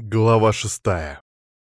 Глава 6.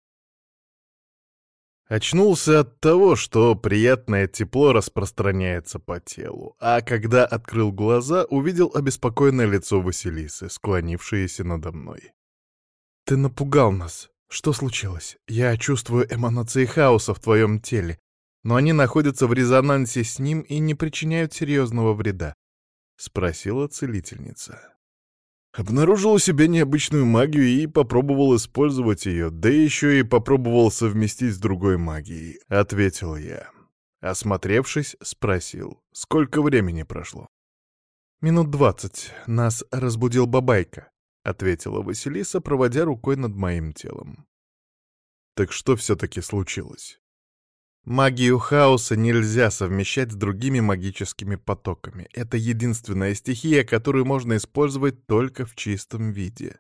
Очнулся от того, что приятное тепло распространяется по телу, а когда открыл глаза, увидел обеспокоенное лицо Василисы, склонившееся надо мной. «Ты напугал нас. Что случилось? Я чувствую эманации хаоса в твоем теле, но они находятся в резонансе с ним и не причиняют серьезного вреда», — спросила целительница. Обнаружил у себя необычную магию и попробовал использовать ее, да еще и попробовал совместить с другой магией, — ответил я. Осмотревшись, спросил, сколько времени прошло. «Минут 20. Нас разбудил Бабайка», — ответила Василиса, проводя рукой над моим телом. Так что все-таки случилось? Магию хаоса нельзя совмещать с другими магическими потоками. Это единственная стихия, которую можно использовать только в чистом виде.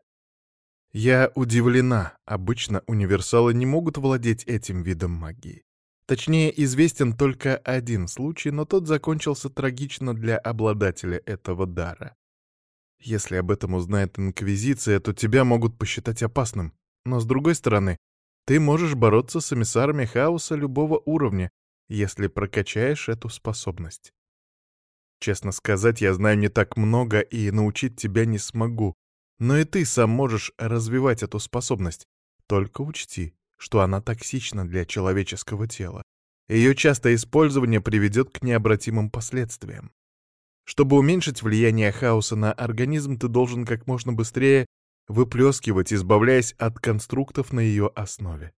Я удивлена, обычно универсалы не могут владеть этим видом магии. Точнее, известен только один случай, но тот закончился трагично для обладателя этого дара. Если об этом узнает Инквизиция, то тебя могут посчитать опасным. Но с другой стороны, ты можешь бороться с эмиссарами хаоса любого уровня, если прокачаешь эту способность. Честно сказать, я знаю не так много и научить тебя не смогу, но и ты сам можешь развивать эту способность. Только учти, что она токсична для человеческого тела. Ее частое использование приведет к необратимым последствиям. Чтобы уменьшить влияние хаоса на организм, ты должен как можно быстрее выплескивать, избавляясь от конструктов на ее основе.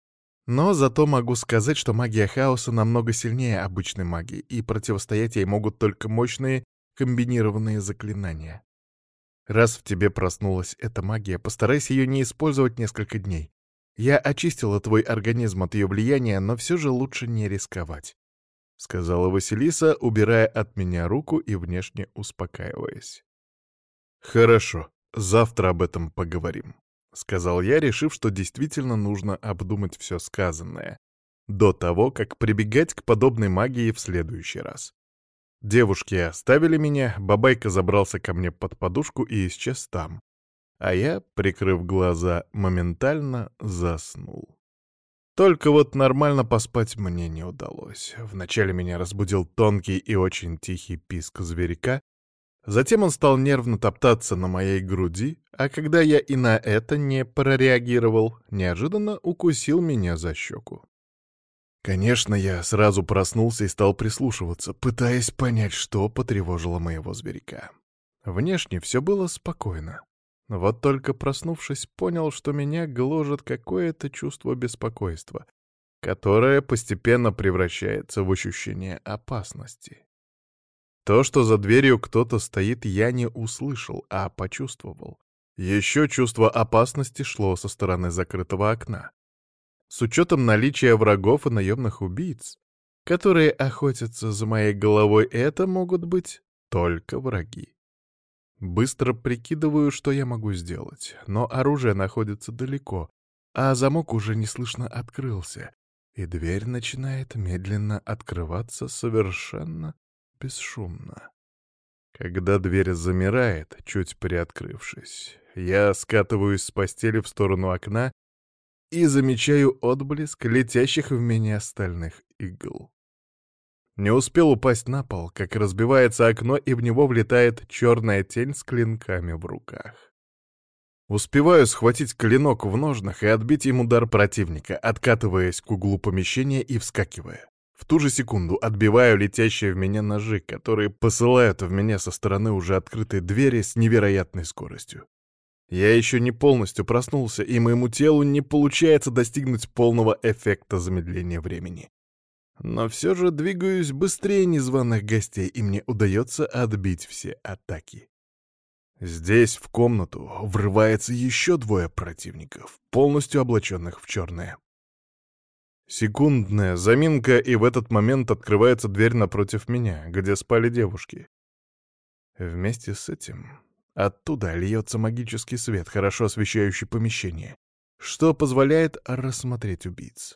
Но зато могу сказать, что магия хаоса намного сильнее обычной магии, и противостоять ей могут только мощные комбинированные заклинания. Раз в тебе проснулась эта магия, постарайся ее не использовать несколько дней. Я очистила твой организм от ее влияния, но все же лучше не рисковать, — сказала Василиса, убирая от меня руку и внешне успокаиваясь. «Хорошо. Завтра об этом поговорим», — сказал я, решив, что действительно нужно обдумать все сказанное, до того, как прибегать к подобной магии в следующий раз. Девушки оставили меня, Бабайка забрался ко мне под подушку и исчез там, а я, прикрыв глаза, моментально заснул. Только вот нормально поспать мне не удалось. Вначале меня разбудил тонкий и очень тихий писк зверька. Затем он стал нервно топтаться на моей груди, а когда я и на это не прореагировал, неожиданно укусил меня за щеку. Конечно, я сразу проснулся и стал прислушиваться, пытаясь понять, что потревожило моего зверька. Внешне все было спокойно. Вот только проснувшись, понял, что меня гложет какое-то чувство беспокойства, которое постепенно превращается в ощущение опасности. То, что за дверью кто-то стоит, я не услышал, а почувствовал. Еще чувство опасности шло со стороны закрытого окна. С учетом наличия врагов и наемных убийц, которые охотятся за моей головой, это могут быть только враги. Быстро прикидываю, что я могу сделать, но оружие находится далеко, а замок уже неслышно открылся, и дверь начинает медленно открываться совершенно бесшумно. Когда дверь замирает, чуть приоткрывшись, я скатываюсь с постели в сторону окна и замечаю отблеск летящих в меня стальных игл. Не успел упасть на пол, как разбивается окно, и в него влетает черная тень с клинками в руках. Успеваю схватить клинок в ножнах и отбить им удар противника, откатываясь к углу помещения и вскакивая. В ту же секунду отбиваю летящие в меня ножи, которые посылают в меня со стороны уже открытой двери с невероятной скоростью. Я еще не полностью проснулся, и моему телу не получается достигнуть полного эффекта замедления времени. Но все же двигаюсь быстрее незваных гостей, и мне удается отбить все атаки. Здесь, в комнату, врывается еще двое противников, полностью облаченных в черное. Секундная заминка, и в этот момент открывается дверь напротив меня, где спали девушки. Вместе с этим оттуда льется магический свет, хорошо освещающий помещение, что позволяет рассмотреть убийц.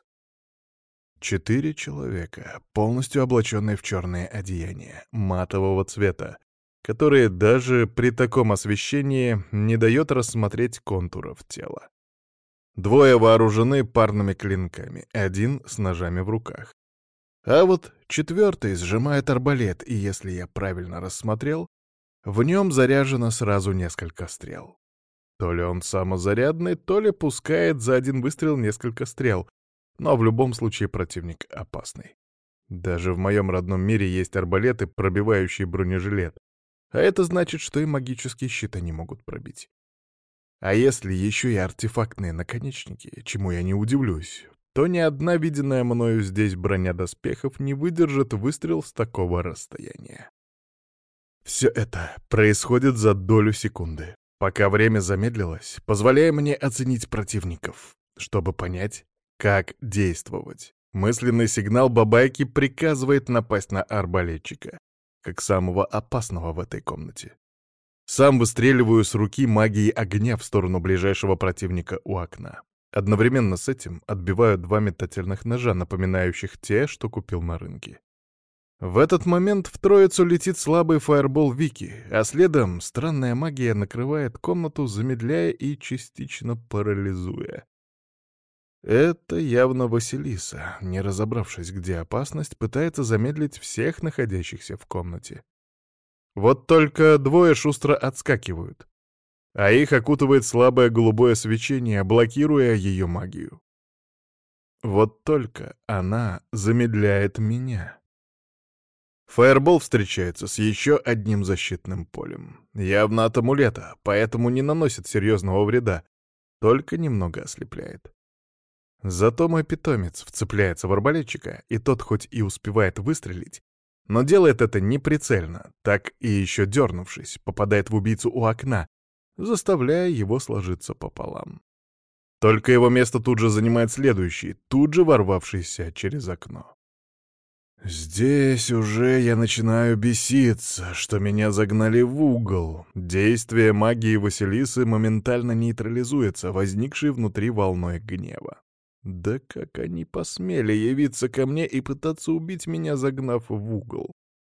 4 человека, полностью облаченные в черные одеяния, матового цвета, которые даже при таком освещении не дает рассмотреть контуров тела. Двое вооружены парными клинками, один с ножами в руках. А вот четвертый сжимает арбалет, и если я правильно рассмотрел, в нем заряжено сразу несколько стрел. То ли он самозарядный, то ли пускает за один выстрел несколько стрел, но в любом случае противник опасный. Даже в моем родном мире есть арбалеты, пробивающие бронежилет, а это значит, что и магические щиты не могут пробить. А если еще и артефактные наконечники, чему я не удивлюсь, то ни одна виденная мною здесь броня доспехов не выдержит выстрел с такого расстояния. Все это происходит за долю секунды, пока время замедлилось, позволяя мне оценить противников, чтобы понять, как действовать. Мысленный сигнал бабайки приказывает напасть на арбалетчика, как самого опасного в этой комнате. Сам выстреливаю с руки магией огня в сторону ближайшего противника у окна. Одновременно с этим отбиваю два метательных ножа, напоминающих те, что купил на рынке. В этот момент в троицу летит слабый фаербол Вики, а следом странная магия накрывает комнату, замедляя и частично парализуя. Это явно Василиса, не разобравшись, где опасность, пытается замедлить всех находящихся в комнате. Вот только двое шустро отскакивают, а их окутывает слабое голубое свечение, блокируя ее магию. Вот только она замедляет меня. Фаербол встречается с еще одним защитным полем. Явно от амулета, поэтому не наносит серьезного вреда, только немного ослепляет. Зато мой питомец вцепляется в арбалетчика, и тот хоть и успевает выстрелить, но делает это неприцельно, так и еще дернувшись, попадает в убийцу у окна, заставляя его сложиться пополам. Только его место тут же занимает следующий, тут же ворвавшийся через окно. Здесь уже я начинаю беситься, что меня загнали в угол. Действие магии Василисы моментально нейтрализуется, возникшей внутри волной гнева. Да как они посмели явиться ко мне и пытаться убить меня, загнав в угол?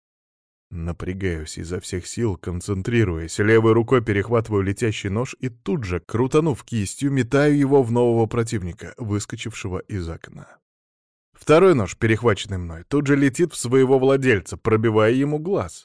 Напрягаюсь изо всех сил, концентрируясь, левой рукой перехватываю летящий нож и тут же, крутанув кистью, метаю его в нового противника, выскочившего из окна. Второй нож, перехваченный мной, тут же летит в своего владельца, пробивая ему глаз.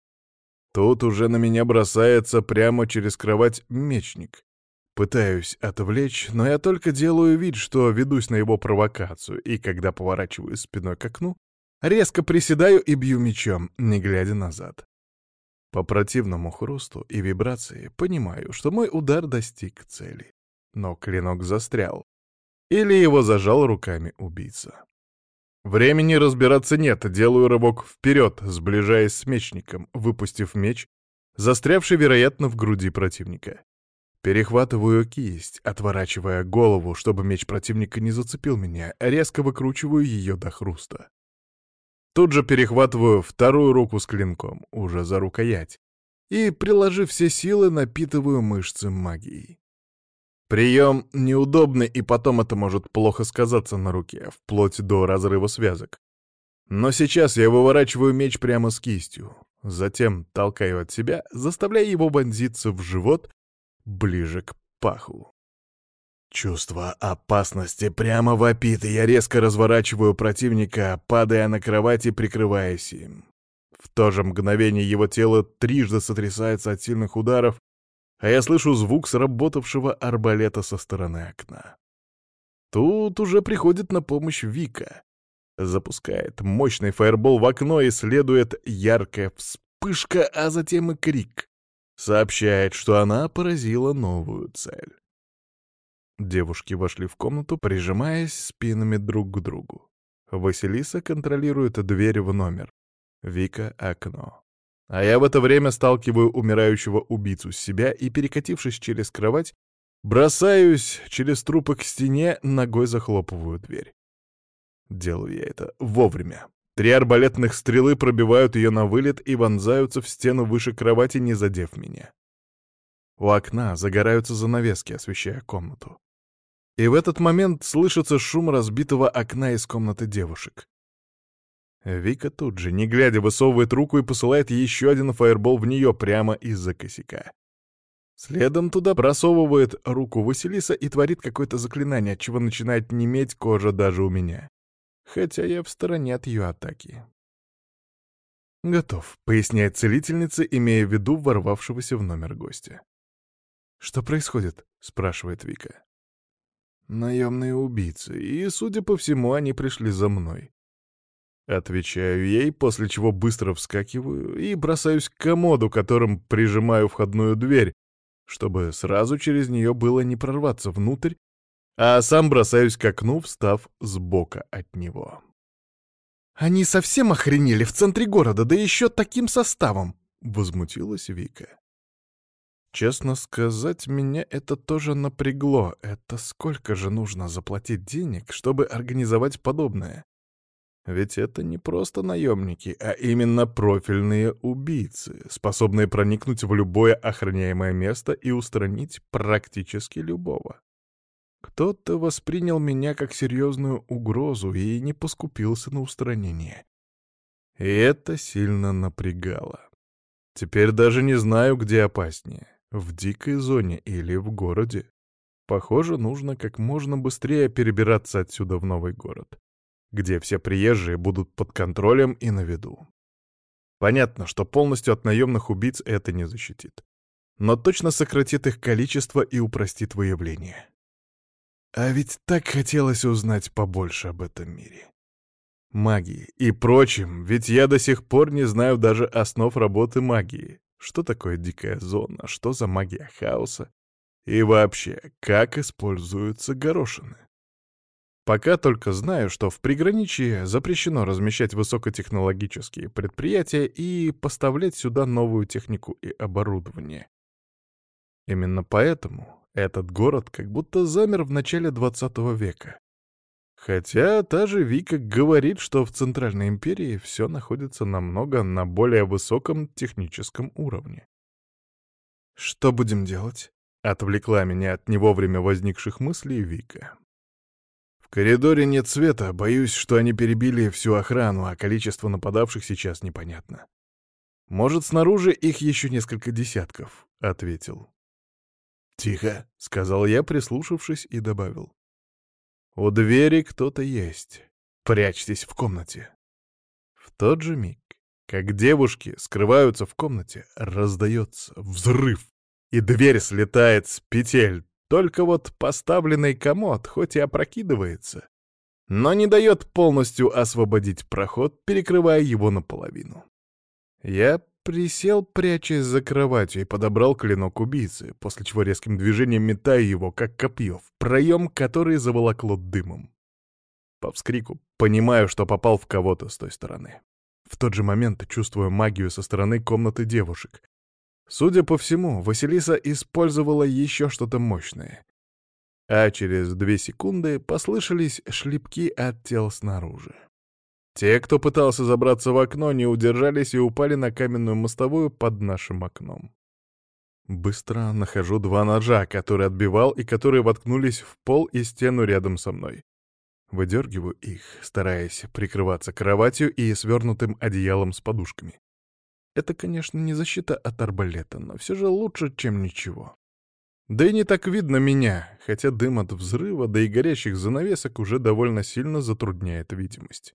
Тут уже на меня бросается прямо через кровать мечник. Пытаюсь отвлечь, но я только делаю вид, что ведусь на его провокацию, и когда поворачиваю спиной к окну, резко приседаю и бью мечом, не глядя назад. По противному хрусту и вибрации понимаю, что мой удар достиг цели. Но клинок застрял. Или его зажал руками убийца. Времени разбираться нет, делаю рывок вперед, сближаясь с мечником, выпустив меч, застрявший, вероятно, в груди противника. Перехватываю кисть, отворачивая голову, чтобы меч противника не зацепил меня, резко выкручиваю ее до хруста. Тут же перехватываю вторую руку с клинком, уже за рукоять, и, приложив все силы, напитываю мышцы магией. Прием неудобный, и потом это может плохо сказаться на руке, вплоть до разрыва связок. Но сейчас я выворачиваю меч прямо с кистью, затем толкаю от себя, заставляя его вонзиться в живот, ближе к паху. Чувство опасности прямо вопит, и я резко разворачиваю противника, падая на кровать и прикрываясь им. В то же мгновение его тело трижды сотрясается от сильных ударов, а я слышу звук сработавшего арбалета со стороны окна. Тут уже приходит на помощь Вика. Запускает мощный фаербол в окно, и следует яркая вспышка, а затем и крик. Сообщает, что она поразила новую цель. Девушки вошли в комнату, прижимаясь спинами друг к другу. Василиса контролирует дверь в номер. Вика — окно. А я в это время сталкиваю умирающего убийцу с себя и, перекатившись через кровать, бросаюсь через трупы к стене, ногой захлопываю дверь. Делаю я это вовремя. 3 арбалетных стрелы пробивают ее на вылет и вонзаются в стену выше кровати, не задев меня. У окна загораются занавески, освещая комнату. И в этот момент слышится шум разбитого окна из комнаты девушек. Вика тут же, не глядя, высовывает руку и посылает еще один фаербол в нее прямо из-за косяка. Следом туда просовывает руку Василиса и творит какое-то заклинание, отчего начинает неметь кожа даже у меня. Хотя я в стороне от ее атаки. «Готов», — поясняет целительница, имея в виду ворвавшегося в номер гостя. «Что происходит?» — спрашивает Вика. «Наемные убийцы, и, судя по всему, они пришли за мной». Отвечаю ей, после чего быстро вскакиваю и бросаюсь к комоду, которым прижимаю входную дверь, чтобы сразу через нее было не прорваться внутрь, а сам бросаюсь к окну, встав сбока от него. «Они совсем охренели в центре города, да еще таким составом!» — возмутилась Вика. Честно сказать, меня это тоже напрягло. Это сколько же нужно заплатить денег, чтобы организовать подобное? Ведь это не просто наемники, а именно профильные убийцы, способные проникнуть в любое охраняемое место и устранить практически любого. Кто-то воспринял меня как серьезную угрозу и не поскупился на устранение. И это сильно напрягало. Теперь даже не знаю, где опаснее — в дикой зоне или в городе. Похоже, нужно как можно быстрее перебираться отсюда в новый город, где все приезжие будут под контролем и на виду. Понятно, что полностью от наемных убийц это не защитит, но точно сократит их количество и упростит выявление. А ведь так хотелось узнать побольше об этом мире. Магии и прочем, ведь я до сих пор не знаю даже основ работы магии. Что такое дикая зона, что за магия хаоса и вообще, как используются горошины. Пока только знаю, что в приграничье запрещено размещать высокотехнологические предприятия и поставлять сюда новую технику и оборудование. Именно поэтому этот город как будто замер в начале 20 века. Хотя та же Вика говорит, что в Центральной империи все находится на более высоком техническом уровне. «Что будем делать?» — отвлекла меня от не вовремя возникших мыслей Вика. «В коридоре нет света, боюсь, что они перебили всю охрану, а количество нападавших сейчас непонятно. Может, снаружи их еще несколько десятков», — ответил. «Тихо», — сказал я, прислушавшись, и добавил. «У двери кто-то есть. Прячьтесь в комнате». В тот же миг, как девушки скрываются в комнате, раздается взрыв, и дверь слетает с петель. Только вот поставленный комод хоть и опрокидывается, но не дает полностью освободить проход, перекрывая его наполовину. Я присел, прячась за кроватью, и подобрал клинок убийцы, после чего резким движением метаю его, как копье, в проем, который заволокло дымом. По вскрику понимаю, что попал в кого-то с той стороны. В тот же момент чувствую магию со стороны комнаты девушек. Судя по всему, Василиса использовала еще что-то мощное. А через 2 секунды послышались шлепки от тел снаружи. Те, кто пытался забраться в окно, не удержались и упали на каменную мостовую под нашим окном. Быстро нахожу 2 ножа, которые отбивал и которые воткнулись в пол и стену рядом со мной. Выдергиваю их, стараясь прикрываться кроватью и свернутым одеялом с подушками. Это, конечно, не защита от арбалета, но все же лучше, чем ничего. Да и не так видно меня, хотя дым от взрыва, да и горящих занавесок уже довольно сильно затрудняет видимость.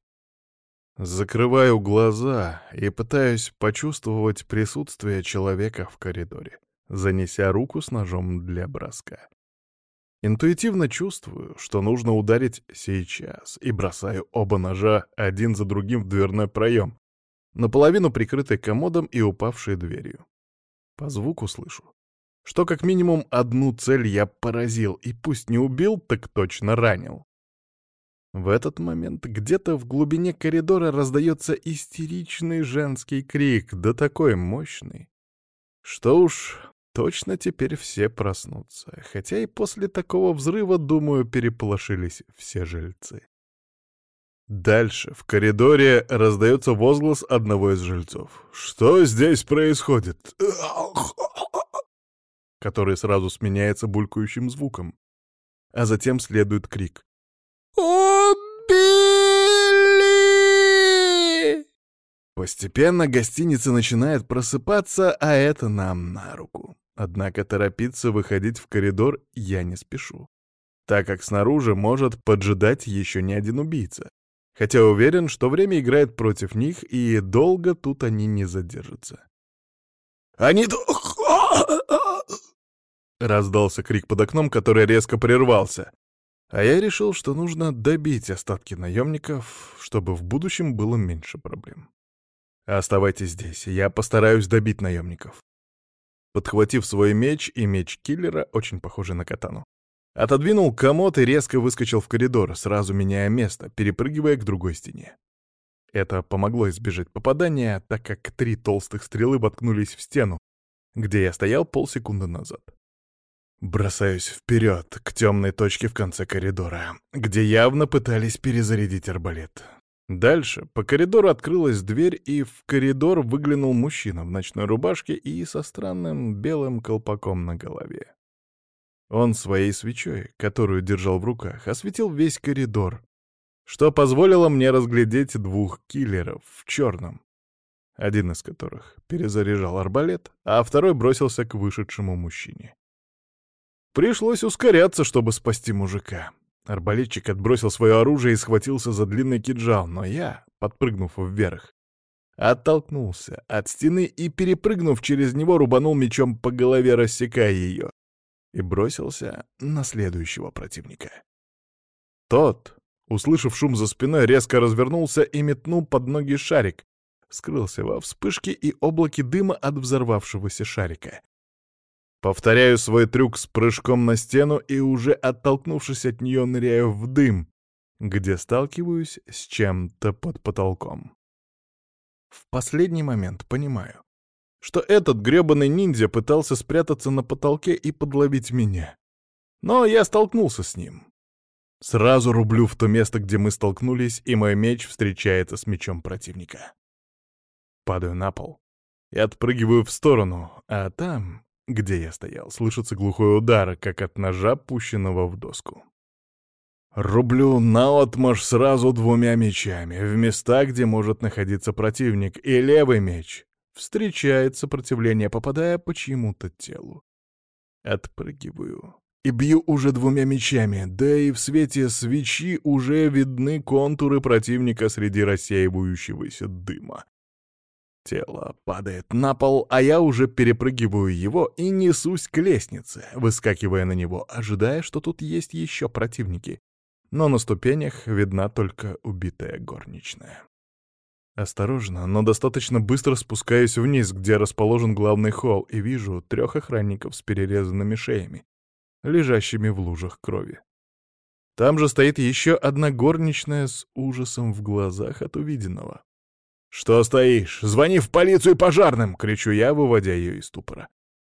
Закрываю глаза и пытаюсь почувствовать присутствие человека в коридоре, занеся руку с ножом для броска. Интуитивно чувствую, что нужно ударить сейчас, и бросаю оба ножа один за другим в дверной проем, наполовину прикрытый комодом и упавшей дверью. По звуку слышу, что как минимум одну цель я поразил, и пусть не убил, так точно ранил. В этот момент где-то в глубине коридора раздается истеричный женский крик, да такой мощный, что уж точно теперь все проснутся, хотя и после такого взрыва, думаю, переполошились все жильцы. Дальше в коридоре раздается возглас одного из жильцов. «Что здесь происходит?» Который сразу сменяется булькающим звуком, а затем следует крик. «Убили!» Постепенно гостиница начинает просыпаться, а это нам на руку. Однако торопиться выходить в коридор я не спешу, так как снаружи может поджидать еще не один убийца. Хотя уверен, что время играет против них, и долго тут они не задержатся. «Они тут...» Раздался крик под окном, который резко прервался. А я решил, что нужно добить остатки наемников, чтобы в будущем было меньше проблем. Оставайтесь здесь, я постараюсь добить наемников. Подхватив свой меч и меч киллера, очень похожий на катану, отодвинул комод и резко выскочил в коридор, сразу меняя место, перепрыгивая к другой стене. Это помогло избежать попадания, так как 3 толстых стрелы воткнулись в стену, где я стоял полсекунды назад. Бросаюсь вперед, к темной точке в конце коридора, где явно пытались перезарядить арбалет. Дальше по коридору открылась дверь, и в коридор выглянул мужчина в ночной рубашке и со странным белым колпаком на голове. Он своей свечой, которую держал в руках, осветил весь коридор, что позволило мне разглядеть 2 киллеров в черном, один из которых перезаряжал арбалет, а второй бросился к вышедшему мужчине. Пришлось ускоряться, чтобы спасти мужика. Арбалетчик отбросил свое оружие и схватился за длинный кинжал, но я, подпрыгнув вверх, оттолкнулся от стены и, перепрыгнув через него, рубанул мечом по голове, рассекая ее, и бросился на следующего противника. Тот, услышав шум за спиной, резко развернулся и метнул под ноги шарик, скрылся во вспышке и облаке дыма от взорвавшегося шарика. Повторяю свой трюк с прыжком на стену и, уже оттолкнувшись от нее, ныряю в дым, где сталкиваюсь с чем-то под потолком. В последний момент понимаю, что этот грёбаный ниндзя пытался спрятаться на потолке и подловить меня. Но я столкнулся с ним. Сразу рублю в то место, где мы столкнулись, и мой меч встречается с мечом противника. Падаю на пол и отпрыгиваю в сторону, а там, где я стоял, слышится глухой удар, как от ножа, пущенного в доску. Рублю наотмашь сразу 2 мечами, в места, где может находиться противник, и левый меч встречает сопротивление, попадая по чьему-то телу. Отпрыгиваю и бью уже 2 мечами, да и в свете свечи уже видны контуры противника среди рассеивающегося дыма. Тело падает на пол, а я уже перепрыгиваю его и несусь к лестнице, выскакивая на него, ожидая, что тут есть еще противники. Но на ступенях видна только убитая горничная. Осторожно, но достаточно быстро спускаюсь вниз, где расположен главный холл, и вижу 3 охранников с перерезанными шеями, лежащими в лужах крови. Там же стоит еще одна горничная с ужасом в глазах от увиденного. «Что стоишь? Звони в полицию и пожарным!» — кричу я, выводя ее из ступора.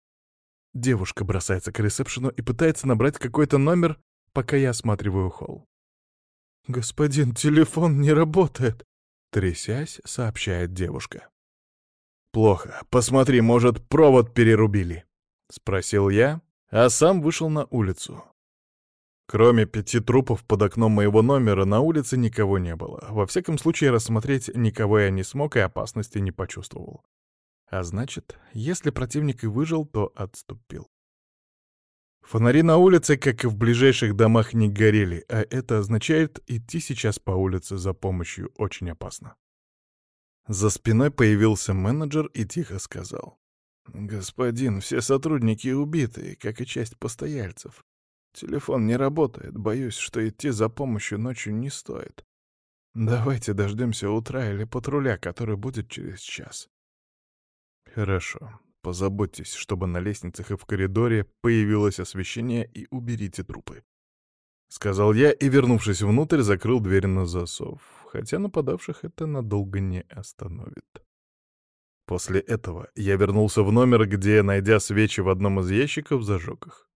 Девушка бросается к ресепшену и пытается набрать какой-то номер, пока я осматриваю холл. «Господин, телефон не работает!» — трясясь, сообщает девушка. «Плохо. Посмотри, может, провод перерубили?» — спросил я, а сам вышел на улицу. Кроме 5 трупов под окном моего номера на улице никого не было. Во всяком случае, рассмотреть никого я не смог и опасности не почувствовал. А значит, если противник и выжил, то отступил. Фонари на улице, как и в ближайших домах, не горели, а это означает, идти сейчас по улице за помощью очень опасно. За спиной появился менеджер и тихо сказал: «Господин, все сотрудники убиты, как и часть постояльцев. Телефон не работает, боюсь, что идти за помощью ночью не стоит. Давайте дождемся утра или патруля, который будет через час». «Хорошо. Позаботьтесь, чтобы на лестницах и в коридоре появилось освещение, и уберите трупы», — сказал я и, вернувшись внутрь, закрыл дверь на засов, хотя нападавших это надолго не остановит. После этого я вернулся в номер, где, найдя свечи в одном из ящиков, зажег их.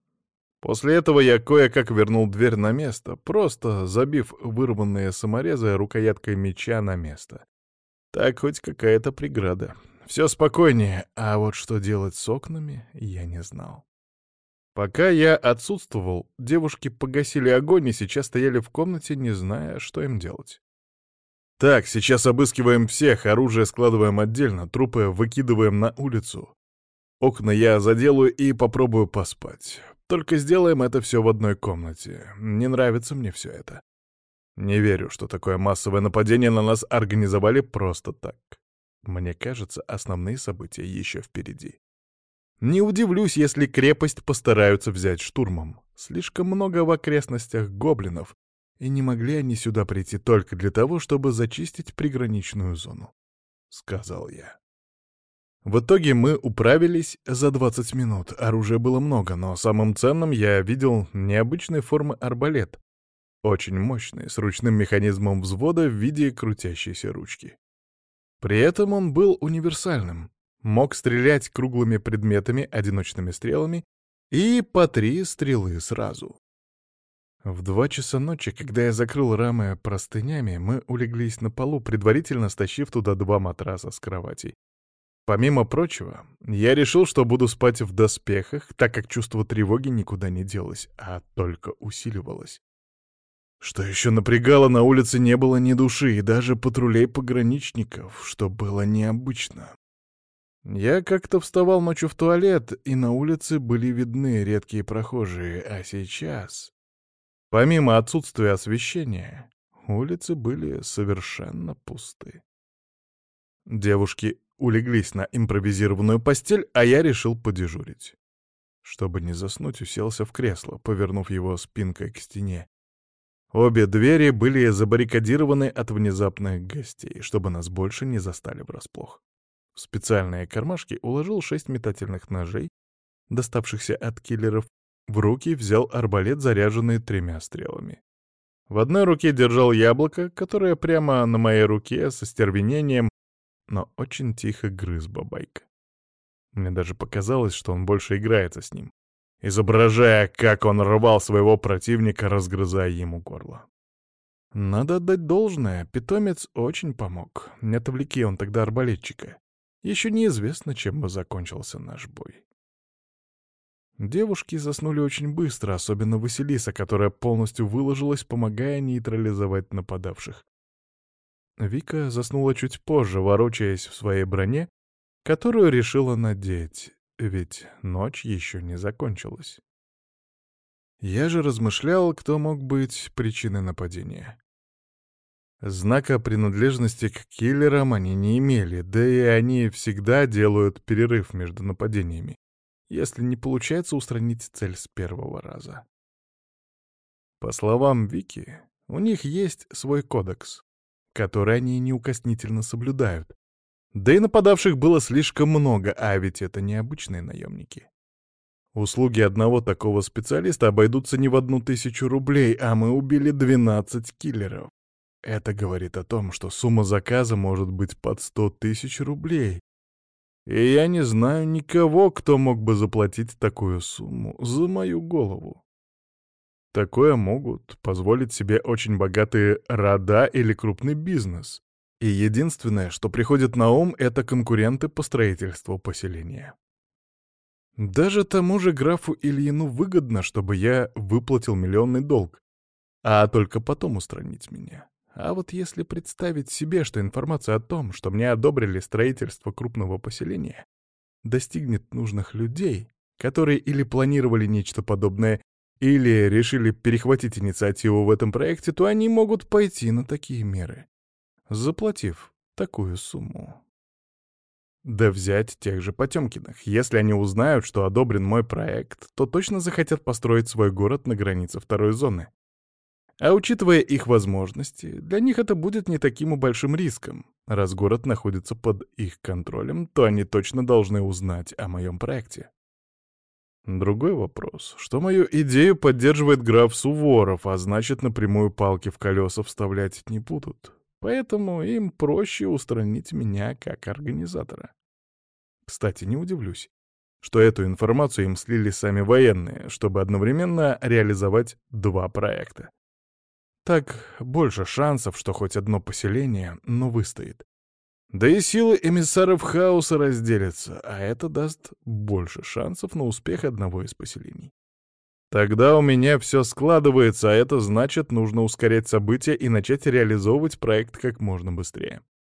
После этого я кое-как вернул дверь на место, просто забив вырванные саморезы рукояткой меча на место. Так хоть какая-то преграда. Все спокойнее, а вот что делать с окнами, я не знал. Пока я отсутствовал, девушки погасили огонь и сейчас стояли в комнате, не зная, что им делать. «Так, сейчас обыскиваем всех, оружие складываем отдельно, трупы выкидываем на улицу. Окна я заделаю и попробую поспать. Только сделаем это все в одной комнате. Не нравится мне все это. Не верю, что такое массовое нападение на нас организовали просто так. Мне кажется, основные события еще впереди. Не удивлюсь, если крепость постараются взять штурмом. Слишком много в окрестностях гоблинов, и не могли они сюда прийти только для того, чтобы зачистить приграничную зону, — сказал я. В итоге мы управились за 20 минут. Оружия было много, но самым ценным я видел необычной формы арбалет. Очень мощный, с ручным механизмом взвода в виде крутящейся ручки. При этом он был универсальным. Мог стрелять круглыми предметами, одиночными стрелами и по 3 стрелы сразу. В 2 часа ночи, когда я закрыл рамы простынями, мы улеглись на полу, предварительно стащив туда 2 матраса с кроватей. Помимо прочего, я решил, что буду спать в доспехах, так как чувство тревоги никуда не делось, а только усиливалось. Что еще напрягало, на улице не было ни души, и даже патрулей пограничников, что было необычно. Я как-то вставал ночью в туалет, и на улице были видны редкие прохожие, а сейчас, помимо отсутствия освещения, улицы были совершенно пусты. Девушки улеглись на импровизированную постель, а я решил подежурить. Чтобы не заснуть, уселся в кресло, повернув его спинкой к стене. Обе двери были забаррикадированы от внезапных гостей, чтобы нас больше не застали врасплох. В специальные кармашки уложил 6 метательных ножей, доставшихся от киллеров. В руки взял арбалет, заряженный 3 стрелами. В одной руке держал яблоко, которое прямо на моей руке со стервенением, но очень тихо грыз бабайка. Мне даже показалось, что он больше играется с ним, изображая, как он рвал своего противника, разгрызая ему горло. Надо отдать должное, питомец очень помог. Не отвлеки он тогда арбалетчика. Еще неизвестно, чем бы закончился наш бой. Девушки заснули очень быстро, особенно Василиса, которая полностью выложилась, помогая нейтрализовать нападавших. Вика заснула чуть позже, ворочаясь в своей броне, которую решила надеть, ведь ночь еще не закончилась. Я же размышлял, кто мог быть причиной нападения. Знака принадлежности к киллерам они не имели, да и они всегда делают перерыв между нападениями, если не получается устранить цель с первого раза. По словам Вики, у них есть свой кодекс, который они неукоснительно соблюдают. Да и нападавших было слишком много, а ведь это не обычные наемники. Услуги одного такого специалиста обойдутся не в 1000 рублей, а мы убили 12 киллеров. Это говорит о том, что сумма заказа может быть под 100 000 рублей. И я не знаю никого, кто мог бы заплатить такую сумму за мою голову. Такое могут позволить себе очень богатые рода или крупный бизнес. И единственное, что приходит на ум, это конкуренты по строительству поселения. Даже тому же графу Ильину выгодно, чтобы я выплатил миллионный долг, а только потом устранить меня. А вот если представить себе, что информация о том, что мне одобрили строительство крупного поселения, достигнет нужных людей, которые или планировали нечто подобное, или решили перехватить инициативу в этом проекте, то они могут пойти на такие меры, заплатив такую сумму. Да взять тех же Потемкиных. Если они узнают, что одобрен мой проект, то точно захотят построить свой город на границе второй зоны. А учитывая их возможности, для них это будет не таким и большим риском. Раз город находится под их контролем, то они точно должны узнать о моем проекте. Другой вопрос, что мою идею поддерживает граф Суворов, а значит, напрямую палки в колеса вставлять не будут. Поэтому им проще устранить меня как организатора. Кстати, не удивлюсь, что эту информацию им слили сами военные, чтобы одновременно реализовать 2 проекта. Так больше шансов, что хоть одно поселение, но выстоит. Да и силы эмиссаров хаоса разделятся, а это даст больше шансов на успех одного из поселений. Тогда у меня все складывается, а это значит, нужно ускорять события и начать реализовывать проект как можно быстрее.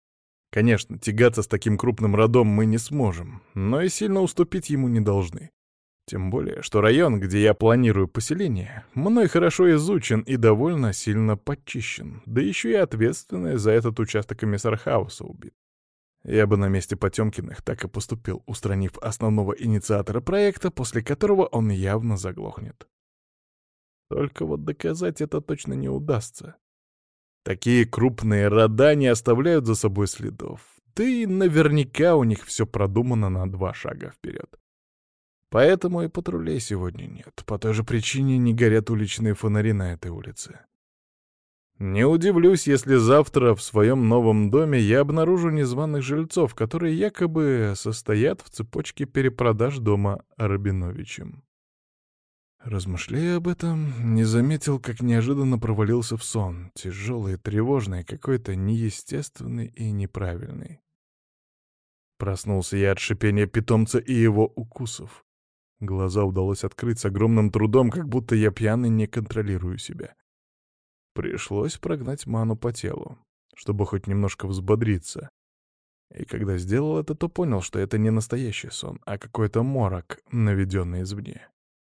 Конечно, тягаться с таким крупным родом мы не сможем, но и сильно уступить ему не должны. Тем более, что район, где я планирую поселение, мной хорошо изучен и довольно сильно подчищен, да еще и ответственный за этот участок комиссар Хауса убит. Я бы на месте Потемкиных так и поступил, устранив основного инициатора проекта, после которого он явно заглохнет. Только вот доказать это точно не удастся. Такие крупные рода не оставляют за собой следов, да и наверняка у них все продумано на 2 шага вперед. Поэтому и патрулей сегодня нет. По той же причине не горят уличные фонари на этой улице. Не удивлюсь, если завтра в своем новом доме я обнаружу незваных жильцов, которые якобы состоят в цепочке перепродаж дома Рабиновичем. Размышляя об этом, не заметил, как неожиданно провалился в сон, тяжелый, тревожный, какой-то неестественный и неправильный. Проснулся я от шипения питомца и его укусов. Глаза удалось открыть с огромным трудом, как будто я пьяный не контролирую себя. Пришлось прогнать ману по телу, чтобы хоть немножко взбодриться. И когда сделал это, то понял, что это не настоящий сон, а какой-то морок, наведенный извне.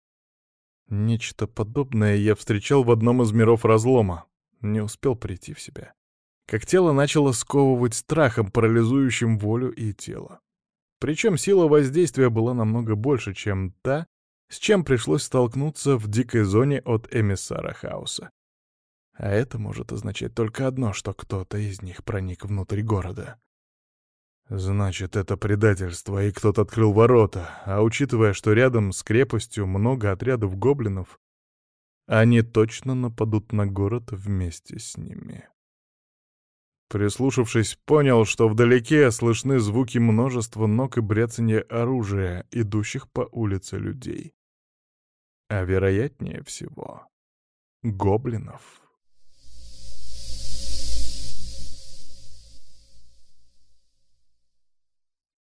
Нечто подобное я встречал в одном из миров разлома. Не успел прийти в себя. Как тело начало сковывать страхом, парализующим волю и тело. Причем сила воздействия была намного больше, чем та, с чем пришлось столкнуться в дикой зоне от эмиссара хаоса. А это может означать только одно, что кто-то из них проник внутрь города. Значит, это предательство, и кто-то открыл ворота, а учитывая, что рядом с крепостью много отрядов гоблинов, они точно нападут на город вместе с ними. Прислушавшись, понял, что вдалеке слышны звуки множества ног и бряцанье оружия, идущих по улице людей. А вероятнее всего, гоблинов.